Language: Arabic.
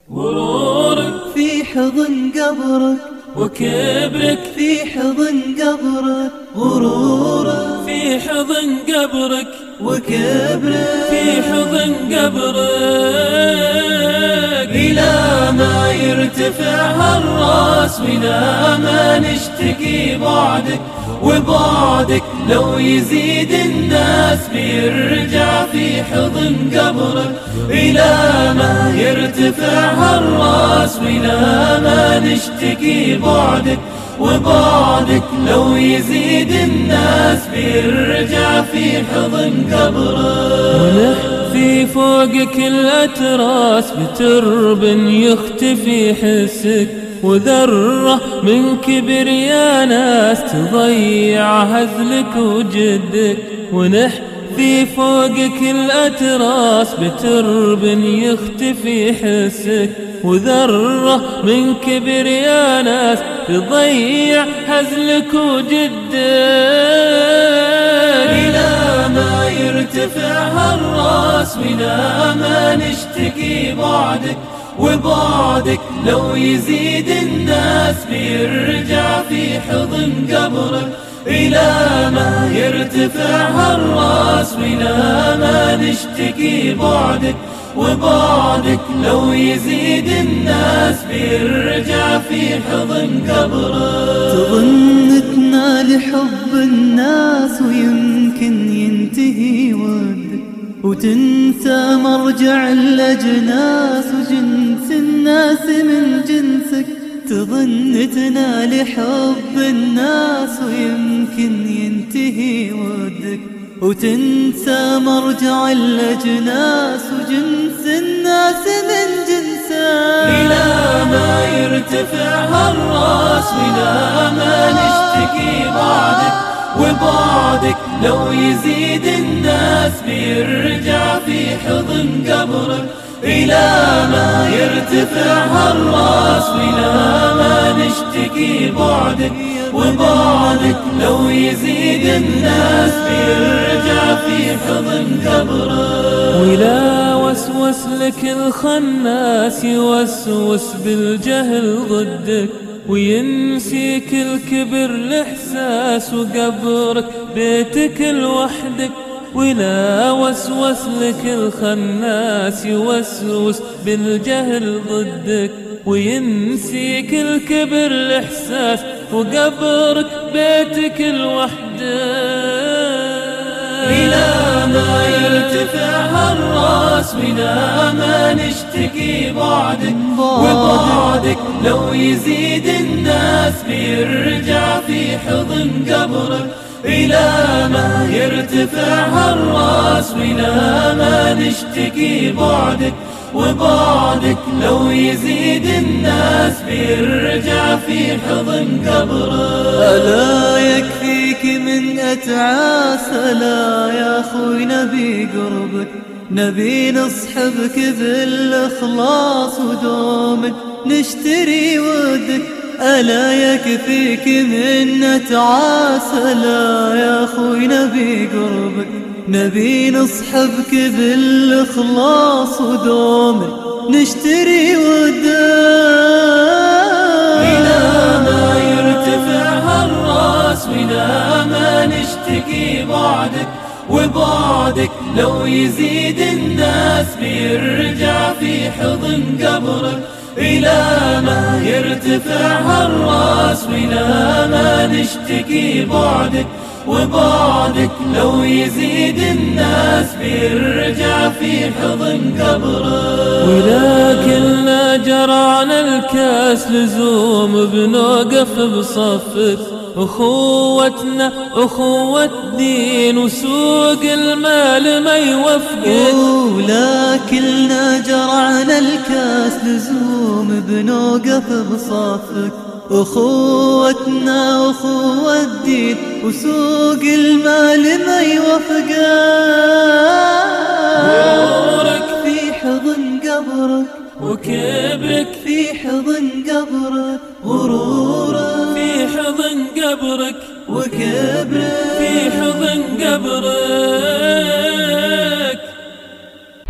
غرورك في حضن قبرك، وكبرك في حضن قبرك، غرورك في حضن قبرك، وكبرك في حضن قبرك. إلى ما يرتفع هالراس وإلى ما نشتكي بعدك، وبعدك لو يزيد الناس بيرجع في حضن قبرك. إلى ما يرتفع هالراس وإلى ما نشتكي بعدك، وبعدك لو يزيد الناس بيرجع في حضن قبرك. ونحفي فوقك الأتراس بترب يختفي حسك، وذرة من كبر يا ناس تضيع هزلك وجدك. ونحفي فوقك الأتراس بترب يختفي حسك، وذرة من كبر يا ناس تضيع هزلك وجدك. إلى ما يرتفع هالراس وإلى ما نشتكي بعدك، وبعدك لو يزيد الناس بيرجع في حضن قبرك. إلى ما يرتفع هالراس وإلى ما نشتكي بعدك، وبعدك لو يزيد الناس بيرجع في حضن قبرك. تظن تنال حب الناس ويمكن ينتهي ودك، وتنسى مرجع الأجناس وجنس الناس من جنسك. تظن تنال حب الناس ويمكن ينتهي ودك، وتنسى مرجع الأجناس وجنس الناس من جنسك. إلى ما يرتفع هالراس وإلى ما نشتكي بعدك، وبعدك لو يزيد الناس بيرجع في حضن قبرك. إلى ما يرتفع هالراس وإلى ما نشتكي بعدك، وبعدك لو يزيد الناس بيرجع في حضن قبرك. ولا وسوس لك الخناس يوسوس بالجهل ضدك، وينسيك الكبر الإحساس وقبرك بيتك لوحدك. ولا وسوس لك الخناس يوسوس بالجهل ضدك، وينسيك الكبر الإحساس وقبرك بيتك لوحدك. إلى ما يرتفع هالراس وإلى ما نشتكي بعدك، وبعدك لو يزيد الناس بيرجع في حضن قبرك. إلى ما يرتفع هالراس وإلى ما نشتكي بعدك، وبعدك لو يزيد الناس بيرجع في حضن قبرك. ألا يكفيك من أتعاس، ألا يا أخوي نبي قربك، نبي نصحبك بالإخلاص ودوم نشتري ودك. ألا يكفيك من أتعاس، ألا يا أخوي نبي قربك، نبي نصحبك بالإخلاص ودوم نشتري ودك. إلى ما يرتفع هالراس وإلى ما نشتكي بعدك، وبعدك لو يزيد الناس بيرجع في حضن قبرك. إلى ما يرتفع هالراس وإلى ما نشتكي بعدك، وبعدك لو يزيد الناس بيرجع في حضن قبرك. ولكننا جرعنا الكاس لزوم بنوقف بصفك، أخوتنا أخوة دين وسوق المال ما يوفقك. ولكننا جرعنا الكاس لزوم بنوقف بصفك، أخوتنا أخوة الدين وسوق المال ما يوفقك. غرورك في حضن قبرك، وكبرك في حضن قبرك، غرورك في حضن قبرك، وكبرك